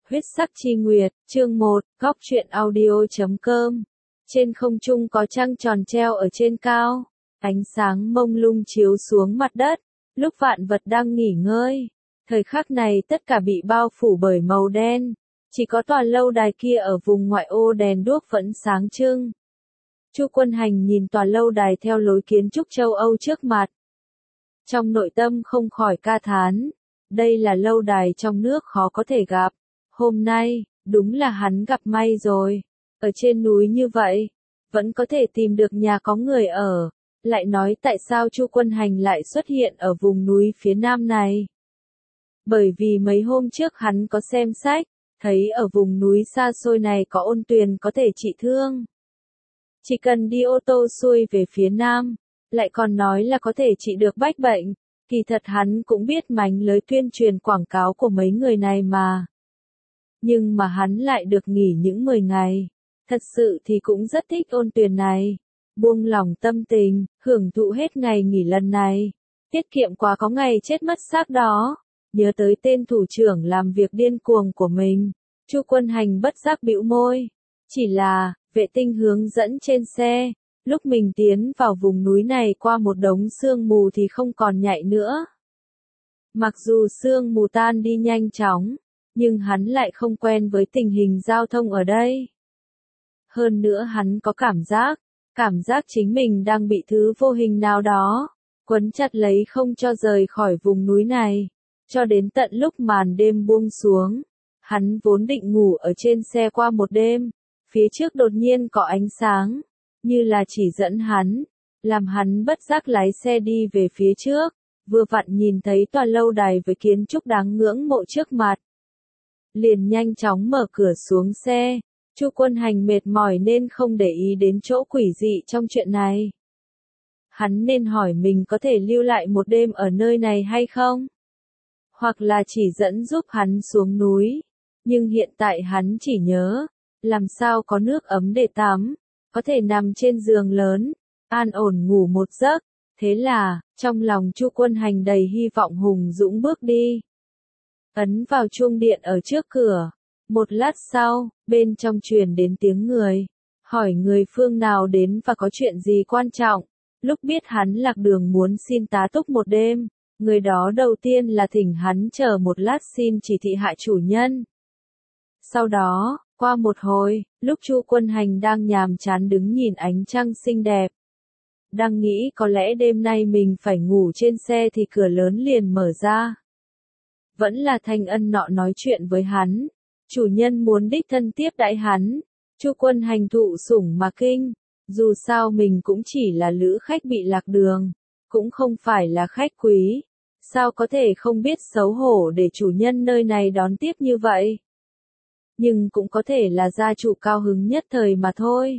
Huyết sắc chi nguyệt, chương 1, góc truyện audio.com. Trên không trung có trăng tròn treo ở trên cao, ánh sáng mông lung chiếu xuống mặt đất, lúc vạn vật đang nghỉ ngơi. Thời khắc này tất cả bị bao phủ bởi màu đen, chỉ có tòa lâu đài kia ở vùng ngoại ô đèn đuốc vẫn sáng trưng. Chu Quân Hành nhìn tòa lâu đài theo lối kiến trúc châu Âu trước mặt. Trong nội tâm không khỏi ca thán, đây là lâu đài trong nước khó có thể gặp. Hôm nay, đúng là hắn gặp may rồi. Ở trên núi như vậy, vẫn có thể tìm được nhà có người ở. Lại nói tại sao Chu Quân Hành lại xuất hiện ở vùng núi phía nam này? Bởi vì mấy hôm trước hắn có xem sách, thấy ở vùng núi xa xôi này có ôn tuyền có thể trị thương. Chỉ cần đi ô tô xuôi về phía nam, lại còn nói là có thể trị được bách bệnh. Kỳ thật hắn cũng biết mánh lới tuyên truyền quảng cáo của mấy người này mà. Nhưng mà hắn lại được nghỉ những 10 ngày. Thật sự thì cũng rất thích ôn tuyền này. Buông lỏng tâm tình, hưởng thụ hết ngày nghỉ lần này. Tiết kiệm quá có ngày chết mất xác đó. Nhớ tới tên thủ trưởng làm việc điên cuồng của mình. Chu Quân Hành bất giác bĩu môi. Chỉ là, vệ tinh hướng dẫn trên xe. Lúc mình tiến vào vùng núi này qua một đống sương mù thì không còn nhạy nữa. Mặc dù sương mù tan đi nhanh chóng, nhưng hắn lại không quen với tình hình giao thông ở đây. Hơn nữa hắn có cảm giác chính mình đang bị thứ vô hình nào đó, quấn chặt lấy không cho rời khỏi vùng núi này. Cho đến tận lúc màn đêm buông xuống, hắn vốn định ngủ ở trên xe qua một đêm, phía trước đột nhiên có ánh sáng, như là chỉ dẫn hắn, làm hắn bất giác lái xe đi về phía trước, vừa vặn nhìn thấy tòa lâu đài với kiến trúc đáng ngưỡng mộ trước mặt. Liền nhanh chóng mở cửa xuống xe, Chu Quân Hành mệt mỏi nên không để ý đến chỗ quỷ dị trong chuyện này. Hắn nên hỏi mình có thể lưu lại một đêm ở nơi này hay không? Hoặc là chỉ dẫn giúp hắn xuống núi. Nhưng hiện tại hắn chỉ nhớ, làm sao có nước ấm để tắm, có thể nằm trên giường lớn, an ổn ngủ một giấc. Thế là, trong lòng Chu Quân Hành đầy hy vọng hùng dũng bước đi. Ấn vào chuông điện ở trước cửa. Một lát sau, bên trong truyền đến tiếng người. Hỏi người phương nào đến và có chuyện gì quan trọng. Lúc biết hắn lạc đường muốn xin tá túc một đêm, người đó đầu tiên là thỉnh hắn chờ một lát xin chỉ thị hạ chủ nhân. Sau đó, qua một hồi, lúc Chu Quân Hành đang nhàm chán đứng nhìn ánh trăng xinh đẹp. Đang nghĩ có lẽ đêm nay mình phải ngủ trên xe thì cửa lớn liền mở ra. Vẫn là Thanh Ân nọ nói chuyện với hắn. Chủ nhân muốn đích thân tiếp đãi hắn. Chu Quân Hành thụ sủng mà kinh. Dù sao mình cũng chỉ là lữ khách bị lạc đường. Cũng không phải là khách quý. Sao có thể không biết xấu hổ để chủ nhân nơi này đón tiếp như vậy? Nhưng cũng có thể là gia chủ cao hứng nhất thời mà thôi.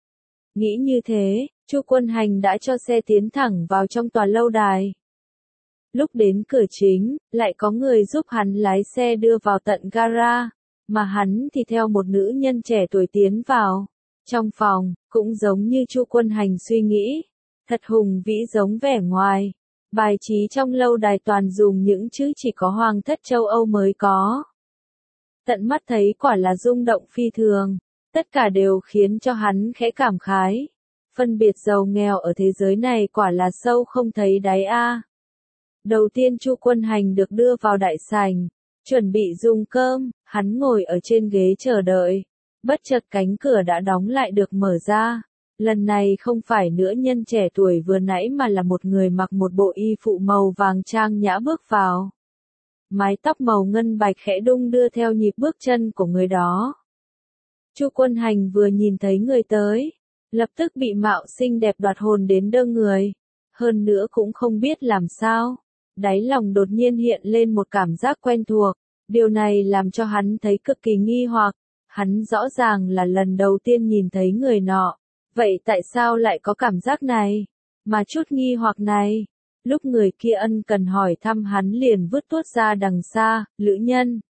Nghĩ như thế, Chu Quân Hành đã cho xe tiến thẳng vào trong tòa lâu đài. Lúc đến cửa chính, lại có người giúp hắn lái xe đưa vào tận gara, mà hắn thì theo một nữ nhân trẻ tuổi tiến vào. Trong phòng, cũng giống như Chu Quân Hành suy nghĩ, thật hùng vĩ giống vẻ ngoài. Bài trí trong lâu đài toàn dùng những chữ chỉ có hoàng thất châu Âu mới có. Tận mắt thấy quả là rung động phi thường, tất cả đều khiến cho hắn khẽ cảm khái. Phân biệt giàu nghèo ở thế giới này quả là sâu không thấy đáy a. Đầu tiên Chu Quân Hành được đưa vào đại sảnh, chuẩn bị dùng cơm, hắn ngồi ở trên ghế chờ đợi. Bất chợt cánh cửa đã đóng lại được mở ra. Lần này không phải nữ nhân trẻ tuổi vừa nãy mà là một người mặc một bộ y phụ màu vàng trang nhã bước vào. Mái tóc màu ngân bạch khẽ đung đưa theo nhịp bước chân của người đó. Chu Quân Hành vừa nhìn thấy người tới, lập tức bị mạo xinh đẹp đoạt hồn đến đơ người. Hơn nữa cũng không biết làm sao, đáy lòng đột nhiên hiện lên một cảm giác quen thuộc. Điều này làm cho hắn thấy cực kỳ nghi hoặc. Hắn rõ ràng là lần đầu tiên nhìn thấy người nọ. Vậy tại sao lại có cảm giác này? Mà chút nghi hoặc này, lúc người kia ân cần hỏi thăm hắn liền vứt tuốt ra đằng xa, lữ nhân.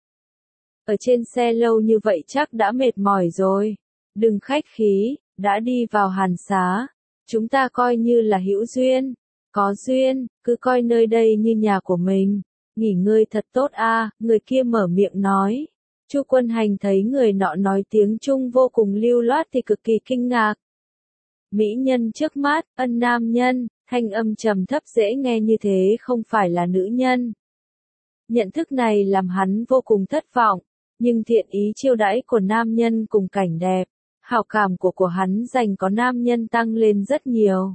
Ở trên xe lâu như vậy chắc đã mệt mỏi rồi. Đừng khách khí, đã đi vào Hàn Xá. Chúng ta coi như là hữu duyên. Có duyên, cứ coi nơi đây như nhà của mình. Nghỉ ngơi thật tốt a, người kia mở miệng nói. Chu Quân Hành thấy người nọ nói tiếng Trung vô cùng lưu loát thì cực kỳ kinh ngạc. Mỹ nhân trước mắt, ân nam nhân, thanh âm trầm thấp dễ nghe như thế không phải là nữ nhân. Nhận thức này làm hắn vô cùng thất vọng, nhưng thiện ý chiêu đãi của nam nhân cùng cảnh đẹp, hảo cảm của hắn dành có nam nhân tăng lên rất nhiều.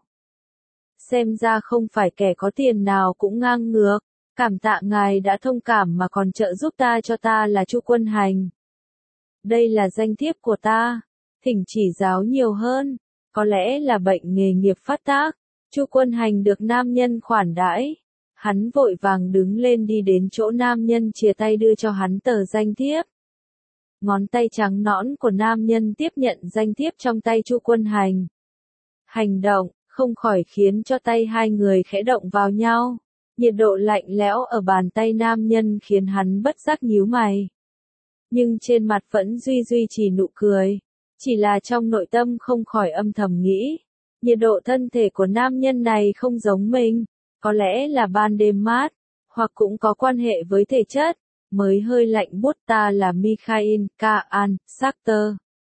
Xem ra không phải kẻ có tiền nào cũng ngang ngược, cảm tạ ngài đã thông cảm mà còn trợ giúp ta, cho ta là Chu Quân Hành. Đây là danh thiếp của ta, thỉnh chỉ giáo nhiều hơn, có lẽ là bệnh nghề nghiệp phát tác. Chu Quân Hành được nam nhân khoản đãi, hắn vội vàng đứng lên đi đến chỗ nam nhân chìa tay đưa cho hắn tờ danh thiếp. Ngón tay trắng nõn của nam nhân tiếp nhận danh thiếp trong tay Chu Quân Hành. Hành động, không khỏi khiến cho tay hai người khẽ động vào nhau. Nhiệt độ lạnh lẽo ở bàn tay nam nhân khiến hắn bất giác nhíu mày. Nhưng trên mặt vẫn duy trì nụ cười. Chỉ là trong nội tâm không khỏi âm thầm nghĩ. Nhiệt độ thân thể của nam nhân này không giống mình. Có lẽ là ban đêm mát, hoặc cũng có quan hệ với thể chất. Mới hơi lạnh buốt. Ta là Mikhail Kaan Sachter.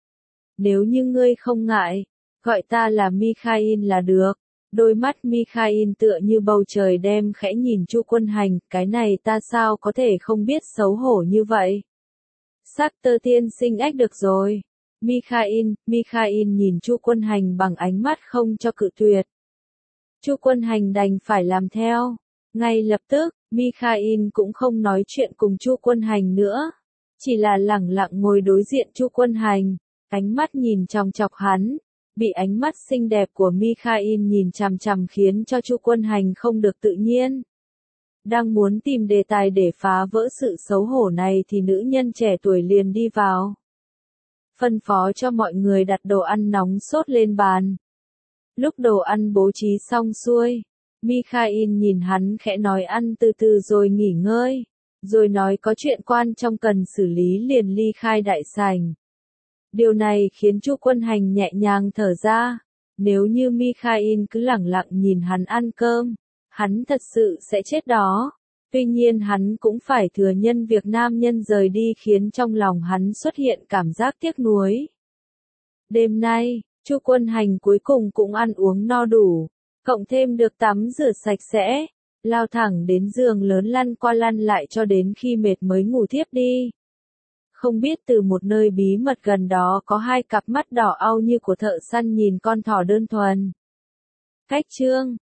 Nếu như ngươi không ngại, gọi ta là Mikhail là được. Đôi mắt Mikhail tựa như bầu trời đêm khẽ nhìn Chu Quân Hành, cái này ta sao có thể không biết xấu hổ như vậy. Sachter tiên sinh ách được rồi. Mikhail nhìn Chu Quân Hành bằng ánh mắt không cho cự tuyệt. Chu Quân Hành đành phải làm theo. Ngay lập tức, Mikhail cũng không nói chuyện cùng Chu Quân Hành nữa. Chỉ là lẳng lặng ngồi đối diện Chu Quân Hành, ánh mắt nhìn chòng chọc hắn. Bị ánh mắt xinh đẹp của Mikhail nhìn chằm chằm khiến cho Chu Quân Hành không được tự nhiên. Đang muốn tìm đề tài để phá vỡ sự xấu hổ này thì nữ nhân trẻ tuổi liền đi vào. Phân phó cho mọi người đặt đồ ăn nóng sốt lên bàn. Lúc đồ ăn bố trí xong xuôi, Mikhail nhìn hắn khẽ nói ăn từ từ rồi nghỉ ngơi, rồi nói có chuyện quan trọng cần xử lý liền ly khai đại sảnh. Điều này khiến Chu Quân Hành nhẹ nhàng thở ra. Nếu như Mikhail cứ lẳng lặng nhìn hắn ăn cơm, hắn thật sự sẽ chết đó. Tuy nhiên hắn cũng phải thừa nhận việc nam nhân rời đi khiến trong lòng hắn xuất hiện cảm giác tiếc nuối. Đêm nay, Chu Quân Hành cuối cùng cũng ăn uống no đủ, cộng thêm được tắm rửa sạch sẽ, lao thẳng đến giường lớn lăn qua lăn lại cho đến khi mệt mới ngủ thiếp đi. Không biết từ một nơi bí mật gần đó có hai cặp mắt đỏ au như của thợ săn nhìn con thỏ đơn thuần. Cách chương